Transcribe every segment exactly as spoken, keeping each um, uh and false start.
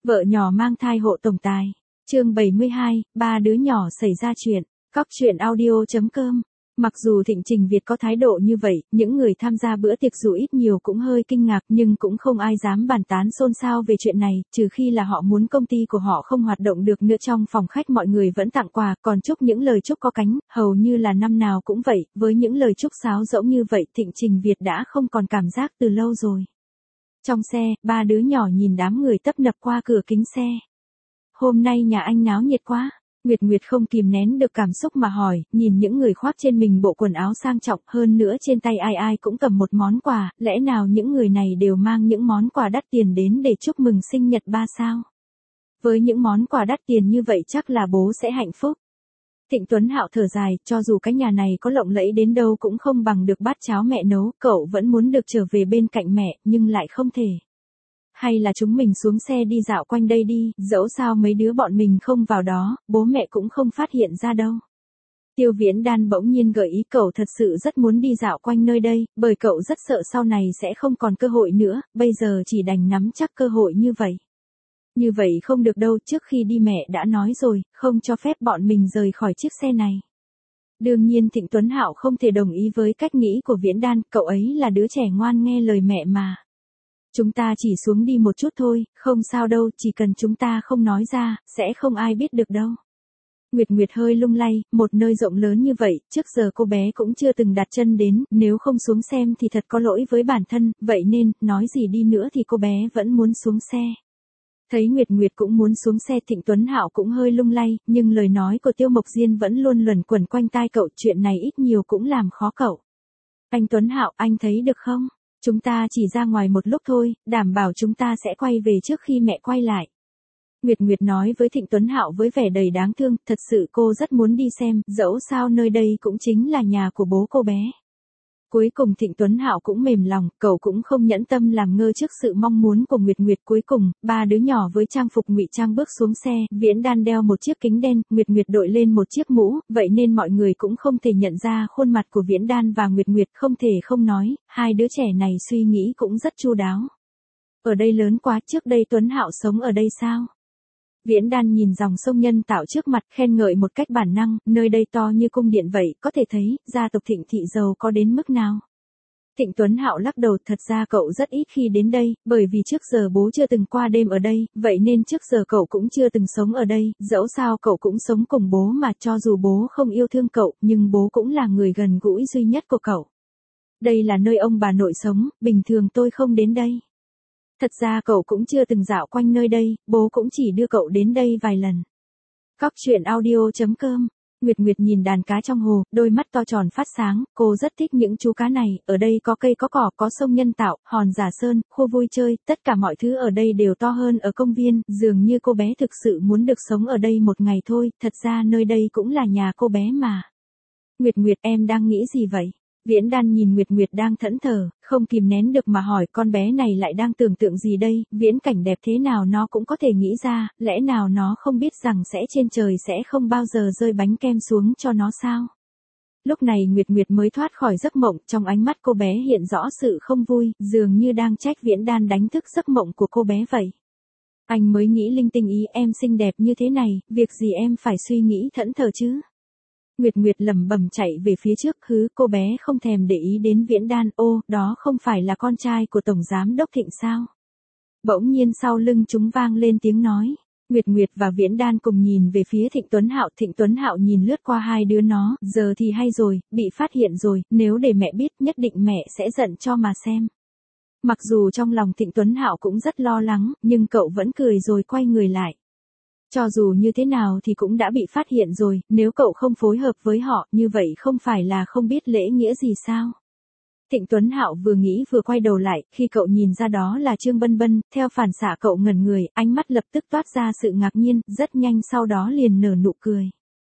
Vợ nhỏ mang thai hộ tổng tài. Chương bảy mươi hai, ba đứa nhỏ xảy ra chuyện. Cóc truyện audio chấm com. Mặc dù Thịnh Trình Việt có thái độ như vậy, những người tham gia bữa tiệc dù ít nhiều cũng hơi kinh ngạc nhưng cũng không ai dám bàn tán xôn xao về chuyện này, trừ khi là họ muốn công ty của họ không hoạt động được nữa. Trong phòng khách mọi người vẫn tặng quà, còn chúc những lời chúc có cánh, hầu như là năm nào cũng vậy, với những lời chúc sáo rỗng như vậy Thịnh Trình Việt đã không còn cảm giác từ lâu rồi. Trong xe, ba đứa nhỏ nhìn đám người tấp nập qua cửa kính xe. Hôm nay nhà anh náo nhiệt quá. Nguyệt Nguyệt không kìm nén được cảm xúc mà hỏi, nhìn những người khoác trên mình bộ quần áo sang trọng, hơn nữa trên tay ai ai cũng cầm một món quà, lẽ nào những người này đều mang những món quà đắt tiền đến để chúc mừng sinh nhật ba sao? Với những món quà đắt tiền như vậy chắc là bố sẽ hạnh phúc. Thịnh Tuấn Hạo thở dài, cho dù cái nhà này có lộng lẫy đến đâu cũng không bằng được bát cháo mẹ nấu, cậu vẫn muốn được trở về bên cạnh mẹ, nhưng lại không thể. Hay là chúng mình xuống xe đi dạo quanh đây đi, dẫu sao mấy đứa bọn mình không vào đó, bố mẹ cũng không phát hiện ra đâu. Tiêu Viễn Đan bỗng nhiên gợi ý cậu thật sự rất muốn đi dạo quanh nơi đây, bởi cậu rất sợ sau này sẽ không còn cơ hội nữa, bây giờ chỉ đành nắm chắc cơ hội như vậy. Như vậy không được đâu, trước khi đi mẹ đã nói rồi, không cho phép bọn mình rời khỏi chiếc xe này. Đương nhiên Thịnh Tuấn Hạo không thể đồng ý với cách nghĩ của Viễn Đan, cậu ấy là đứa trẻ ngoan nghe lời mẹ mà. Chúng ta chỉ xuống đi một chút thôi, không sao đâu, chỉ cần chúng ta không nói ra, sẽ không ai biết được đâu. Nguyệt Nguyệt hơi lung lay, một nơi rộng lớn như vậy, trước giờ cô bé cũng chưa từng đặt chân đến, nếu không xuống xem thì thật có lỗi với bản thân, vậy nên, nói gì đi nữa thì cô bé vẫn muốn xuống xe. Thấy Nguyệt Nguyệt cũng muốn xuống xe Thịnh Tuấn Hạo cũng hơi lung lay, nhưng lời nói của Tiêu Mộc Diên vẫn luôn luẩn quẩn quanh tai cậu, chuyện này ít nhiều cũng làm khó cậu. Anh Tuấn Hạo, anh thấy được không? Chúng ta chỉ ra ngoài một lúc thôi, đảm bảo chúng ta sẽ quay về trước khi mẹ quay lại. Nguyệt Nguyệt nói với Thịnh Tuấn Hạo với vẻ đầy đáng thương, thật sự cô rất muốn đi xem, dẫu sao nơi đây cũng chính là nhà của bố cô bé. Cuối cùng Thịnh Tuấn Hạo cũng mềm lòng, cậu cũng không nhẫn tâm làm ngơ trước sự mong muốn của Nguyệt Nguyệt. Cuối cùng, ba đứa nhỏ với trang phục ngụy trang bước xuống xe, Viễn Đan đeo một chiếc kính đen, Nguyệt Nguyệt đội lên một chiếc mũ, vậy nên mọi người cũng không thể nhận ra khuôn mặt của Viễn Đan và Nguyệt Nguyệt, không thể không nói, hai đứa trẻ này suy nghĩ cũng rất chu đáo. Ở đây lớn quá, trước đây Tuấn Hạo sống ở đây sao? Viễn Đan nhìn dòng sông Nhân Tạo trước mặt, khen ngợi một cách bản năng, nơi đây to như cung điện vậy, có thể thấy, gia tộc Thịnh thị giàu có đến mức nào. Thịnh Tuấn Hạo lắc đầu, thật ra cậu rất ít khi đến đây, bởi vì trước giờ bố chưa từng qua đêm ở đây, vậy nên trước giờ cậu cũng chưa từng sống ở đây, dẫu sao cậu cũng sống cùng bố mà, cho dù bố không yêu thương cậu, nhưng bố cũng là người gần gũi duy nhất của cậu. Đây là nơi ông bà nội sống, bình thường tôi không đến đây. Thật ra cậu cũng chưa từng dạo quanh nơi đây, bố cũng chỉ đưa cậu đến đây vài lần. Cóc truyện audio chấm com. Nguyệt Nguyệt nhìn đàn cá trong hồ, đôi mắt to tròn phát sáng, cô rất thích những chú cá này, ở đây có cây có cỏ, có sông Nhân Tạo, hòn Giả Sơn, khu vui chơi, tất cả mọi thứ ở đây đều to hơn ở công viên, dường như cô bé thực sự muốn được sống ở đây một ngày thôi, thật ra nơi đây cũng là nhà cô bé mà. Nguyệt Nguyệt, em đang nghĩ gì vậy? Viễn Đan nhìn Nguyệt Nguyệt đang thẫn thờ, không kìm nén được mà hỏi, con bé này lại đang tưởng tượng gì đây, viễn cảnh đẹp thế nào nó cũng có thể nghĩ ra, lẽ nào nó không biết rằng sẽ trên trời sẽ không bao giờ rơi bánh kem xuống cho nó sao? Lúc này Nguyệt Nguyệt mới thoát khỏi giấc mộng, trong ánh mắt cô bé hiện rõ sự không vui, dường như đang trách Viễn Đan đánh thức giấc mộng của cô bé vậy. Anh mới nghĩ linh tinh, ý em xinh đẹp như thế này, việc gì em phải suy nghĩ thẫn thờ chứ? Nguyệt Nguyệt lẩm bẩm chạy về phía trước, hứ, cô bé không thèm để ý đến Viễn Đan, ô, đó không phải là con trai của Tổng Giám Đốc Thịnh sao? Bỗng nhiên sau lưng chúng vang lên tiếng nói. Nguyệt Nguyệt và Viễn Đan cùng nhìn về phía Thịnh Tuấn Hạo, Thịnh Tuấn Hạo nhìn lướt qua hai đứa nó, giờ thì hay rồi, bị phát hiện rồi, nếu để mẹ biết nhất định mẹ sẽ giận cho mà xem. Mặc dù trong lòng Thịnh Tuấn Hạo cũng rất lo lắng, nhưng cậu vẫn cười rồi quay người lại. Cho dù như thế nào thì cũng đã bị phát hiện rồi, nếu cậu không phối hợp với họ, như vậy không phải là không biết lễ nghĩa gì sao? Thịnh Tuấn Hạo vừa nghĩ vừa quay đầu lại, khi cậu nhìn ra đó là Trương Bân Bân, theo phản xạ cậu ngẩn người, ánh mắt lập tức toát ra sự ngạc nhiên, rất nhanh sau đó liền nở nụ cười.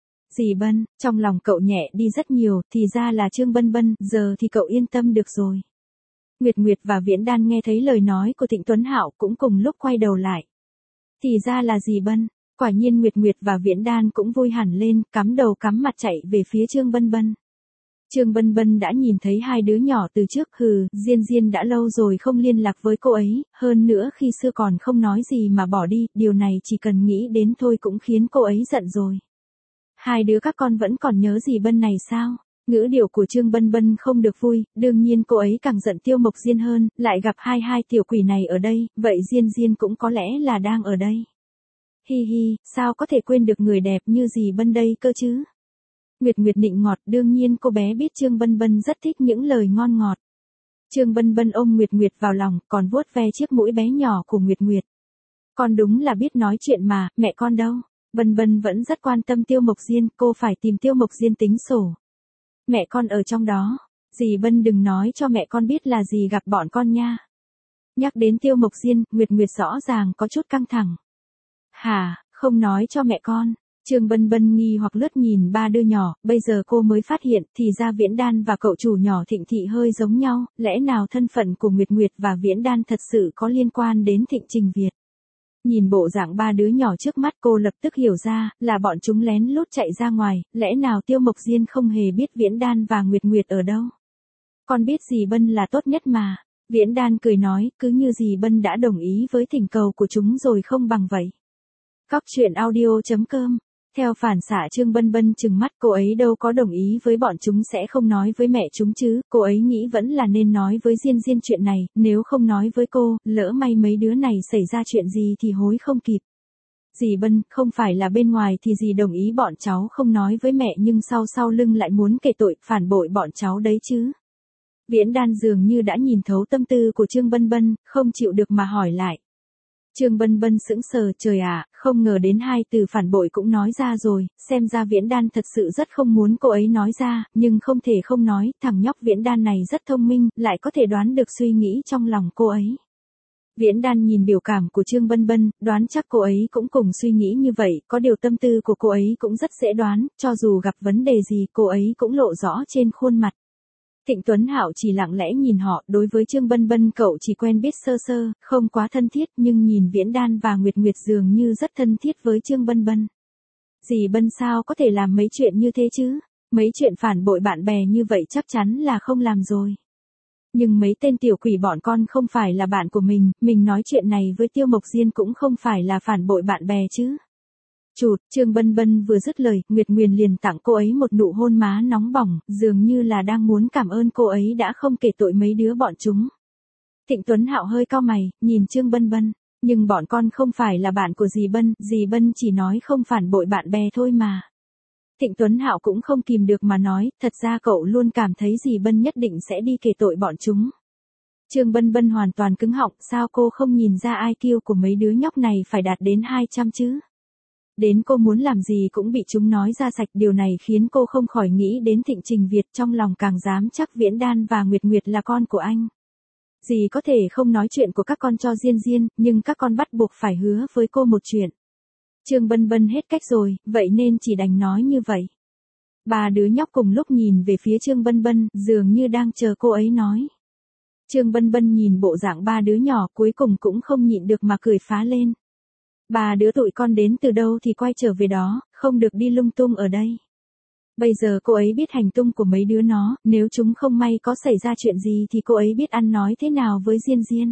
Dì Bân, trong lòng cậu nhẹ đi rất nhiều, thì ra là Trương Bân Bân, giờ thì cậu yên tâm được rồi. Nguyệt Nguyệt và Viễn Đan nghe thấy lời nói của Thịnh Tuấn Hạo cũng cùng lúc quay đầu lại. Thì ra là dì Bân. Quả nhiên Nguyệt Nguyệt và Viễn Đan cũng vui hẳn lên, cắm đầu cắm mặt chạy về phía Trương Bân Bân. Trương Bân Bân đã nhìn thấy hai đứa nhỏ từ trước, hừ, Diên Diên đã lâu rồi không liên lạc với cô ấy, hơn nữa khi xưa còn không nói gì mà bỏ đi, điều này chỉ cần nghĩ đến thôi cũng khiến cô ấy giận rồi. Hai đứa các con vẫn còn nhớ dì Bân này sao? Ngữ điệu của Trương Bân Bân không được vui, đương nhiên cô ấy càng giận Tiêu Mộc Diên hơn, lại gặp hai hai tiểu quỷ này ở đây, vậy Diên Diên cũng có lẽ là đang ở đây. Hi hi, sao có thể quên được người đẹp như dì Bân đây cơ chứ? Nguyệt Nguyệt nịnh ngọt, đương nhiên cô bé biết Trương Bân Bân rất thích những lời ngon ngọt. Trương Bân Bân ôm Nguyệt Nguyệt vào lòng, còn vuốt ve chiếc mũi bé nhỏ của Nguyệt Nguyệt. Con đúng là biết nói chuyện mà, mẹ con đâu? Bân Bân vẫn rất quan tâm Tiêu Mộc Diên, cô phải tìm Tiêu Mộc Diên tính sổ. Mẹ con ở trong đó, dì Bân đừng nói cho mẹ con biết là dì gặp bọn con nha. Nhắc đến Tiêu Mộc Diên, Nguyệt Nguyệt rõ ràng có chút căng thẳng. Hả, không nói cho mẹ con? Trương Bân Bân nghi hoặc lướt nhìn ba đứa nhỏ, bây giờ cô mới phát hiện, thì ra Viễn Đan và cậu chủ nhỏ Thịnh Thị hơi giống nhau, lẽ nào thân phận của Nguyệt Nguyệt và Viễn Đan thật sự có liên quan đến Thịnh Trình Việt. Nhìn bộ dạng ba đứa nhỏ trước mắt cô lập tức hiểu ra, là bọn chúng lén lút chạy ra ngoài, lẽ nào Tiêu Mộc Diên không hề biết Viễn Đan và Nguyệt Nguyệt ở đâu. Con biết dì Bân là tốt nhất mà. Viễn Đan cười nói, cứ như dì Bân đã đồng ý với thỉnh cầu của chúng rồi không bằng vậy. Cóc truyện audio chấm com. Theo phản xạ Trương Bân Bân trừng mắt, cô ấy đâu có đồng ý với bọn chúng sẽ không nói với mẹ chúng chứ, cô ấy nghĩ vẫn là nên nói với Diên Diên chuyện này, nếu không nói với cô, lỡ may mấy đứa này xảy ra chuyện gì thì hối không kịp. Dì Bân, không phải là bên ngoài thì dì đồng ý bọn cháu không nói với mẹ nhưng sau sau lưng lại muốn kể tội, phản bội bọn cháu đấy chứ. Viễn Đan dường như đã nhìn thấu tâm tư của Trương Bân Bân, không chịu được mà hỏi lại. Trương Bân Bân sững sờ, trời ạ, không ngờ đến hai từ phản bội cũng nói ra rồi, xem ra Viễn Đan thật sự rất không muốn cô ấy nói ra, nhưng không thể không nói, thằng nhóc Viễn Đan này rất thông minh, lại có thể đoán được suy nghĩ trong lòng cô ấy. Viễn Đan nhìn biểu cảm của Trương Bân Bân, đoán chắc cô ấy cũng cùng suy nghĩ như vậy, có điều tâm tư của cô ấy cũng rất dễ đoán, cho dù gặp vấn đề gì cô ấy cũng lộ rõ trên khuôn mặt. Thịnh Tuấn Hạo chỉ lặng lẽ nhìn họ, đối với Trương Bân Bân cậu chỉ quen biết sơ sơ, không quá thân thiết, nhưng nhìn Viễn Đan và Nguyệt Nguyệt dường như rất thân thiết với Trương Bân Bân. Dì Bân sao có thể làm mấy chuyện như thế chứ? Mấy chuyện phản bội bạn bè như vậy chắc chắn là không làm rồi. Nhưng mấy tên tiểu quỷ bọn con không phải là bạn của mình, mình nói chuyện này với Tiêu Mộc Diên cũng không phải là phản bội bạn bè chứ. Chụt, Trương Bân Bân vừa dứt lời, Nguyệt Nguyền liền tặng cô ấy một nụ hôn má nóng bỏng, dường như là đang muốn cảm ơn cô ấy đã không kể tội mấy đứa bọn chúng. Thịnh Tuấn Hạo hơi cau mày, nhìn Trương Bân Bân, nhưng bọn con không phải là bạn của dì Bân, dì Bân chỉ nói không phản bội bạn bè thôi mà. Thịnh Tuấn Hạo cũng không kìm được mà nói, thật ra cậu luôn cảm thấy dì Bân nhất định sẽ đi kể tội bọn chúng. Trương Bân Bân hoàn toàn cứng họng, sao cô không nhìn ra i kiu của mấy đứa nhóc này phải đạt đến hai trăm chứ? Đến cô muốn làm gì cũng bị chúng nói ra sạch, điều này khiến cô không khỏi nghĩ đến Thịnh Trình Việt, trong lòng càng dám chắc Viễn Đan và Nguyệt Nguyệt là con của anh. Dì có thể không nói chuyện của các con cho Diên Diên, nhưng các con bắt buộc phải hứa với cô một chuyện. Trương Bân Bân hết cách rồi, vậy nên chỉ đành nói như vậy. Ba đứa nhóc cùng lúc nhìn về phía Trương Bân Bân, dường như đang chờ cô ấy nói. Trương Bân Bân nhìn bộ dạng ba đứa nhỏ cuối cùng cũng không nhịn được mà cười phá lên. Ba đứa tụi con đến từ đâu thì quay trở về đó, không được đi lung tung ở đây. Bây giờ cô ấy biết hành tung của mấy đứa nó, nếu chúng không may có xảy ra chuyện gì thì cô ấy biết ăn nói thế nào với Diên Diên.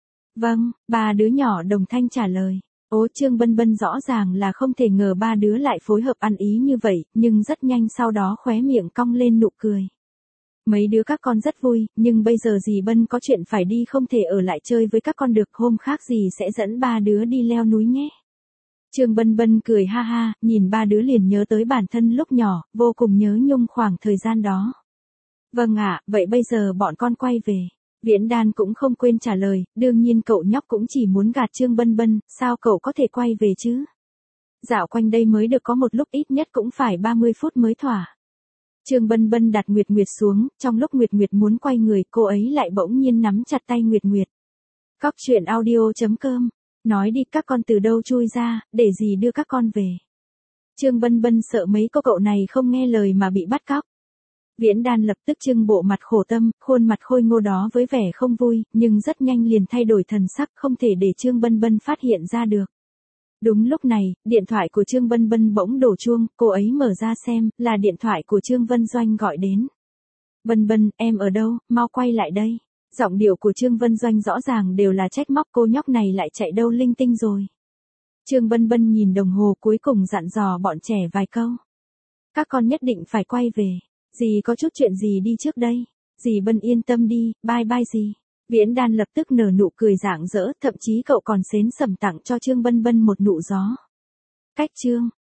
Vâng, ba đứa nhỏ đồng thanh trả lời. Ố Trương Bân Bân rõ ràng là không thể ngờ ba đứa lại phối hợp ăn ý như vậy, nhưng rất nhanh sau đó khóe miệng cong lên nụ cười. Mấy đứa các con rất vui, nhưng bây giờ dì Bân có chuyện phải đi không thể ở lại chơi với các con được, hôm khác dì sẽ dẫn ba đứa đi leo núi nhé. Trương Bân Bân cười ha ha, nhìn ba đứa liền nhớ tới bản thân lúc nhỏ, vô cùng nhớ nhung khoảng thời gian đó. Vâng ạ, vậy bây giờ bọn con quay về. Viễn Đan cũng không quên trả lời, đương nhiên cậu nhóc cũng chỉ muốn gạt Trương Bân Bân, sao cậu có thể quay về chứ? Dạo quanh đây mới được có một lúc, ít nhất cũng phải ba mươi phút mới thỏa. Trương Bân Bân đặt Nguyệt Nguyệt xuống, trong lúc Nguyệt Nguyệt muốn quay người, cô ấy lại bỗng nhiên nắm chặt tay Nguyệt Nguyệt. Cóc truyện audio chấm com, nói đi các con từ đâu chui ra, để gì đưa các con về. Trương Bân Bân sợ mấy cô cậu này không nghe lời mà bị bắt cóc. Viễn Đan lập tức trưng bộ mặt khổ tâm, khuôn mặt khôi ngô đó với vẻ không vui, nhưng rất nhanh liền thay đổi thần sắc, không thể để Trương Bân Bân phát hiện ra được. Đúng lúc này, điện thoại của Trương Bân Bân bỗng đổ chuông, cô ấy mở ra xem, là điện thoại của Trương Vân Doanh gọi đến. Bân Bân, em ở đâu, mau quay lại đây. Giọng điệu của Trương Vân Doanh rõ ràng đều là trách móc, cô nhóc này lại chạy đâu linh tinh rồi. Trương Bân Bân nhìn đồng hồ cuối cùng dặn dò bọn trẻ vài câu. Các con nhất định phải quay về. Dì có chút chuyện gì đi trước đây. Dì Bân yên tâm đi, bye bye dì. Viễn Đan lập tức nở nụ cười rạng rỡ, thậm chí cậu còn xến sẩm tặng cho Trương Bân Bân một nụ gió. Cách Trương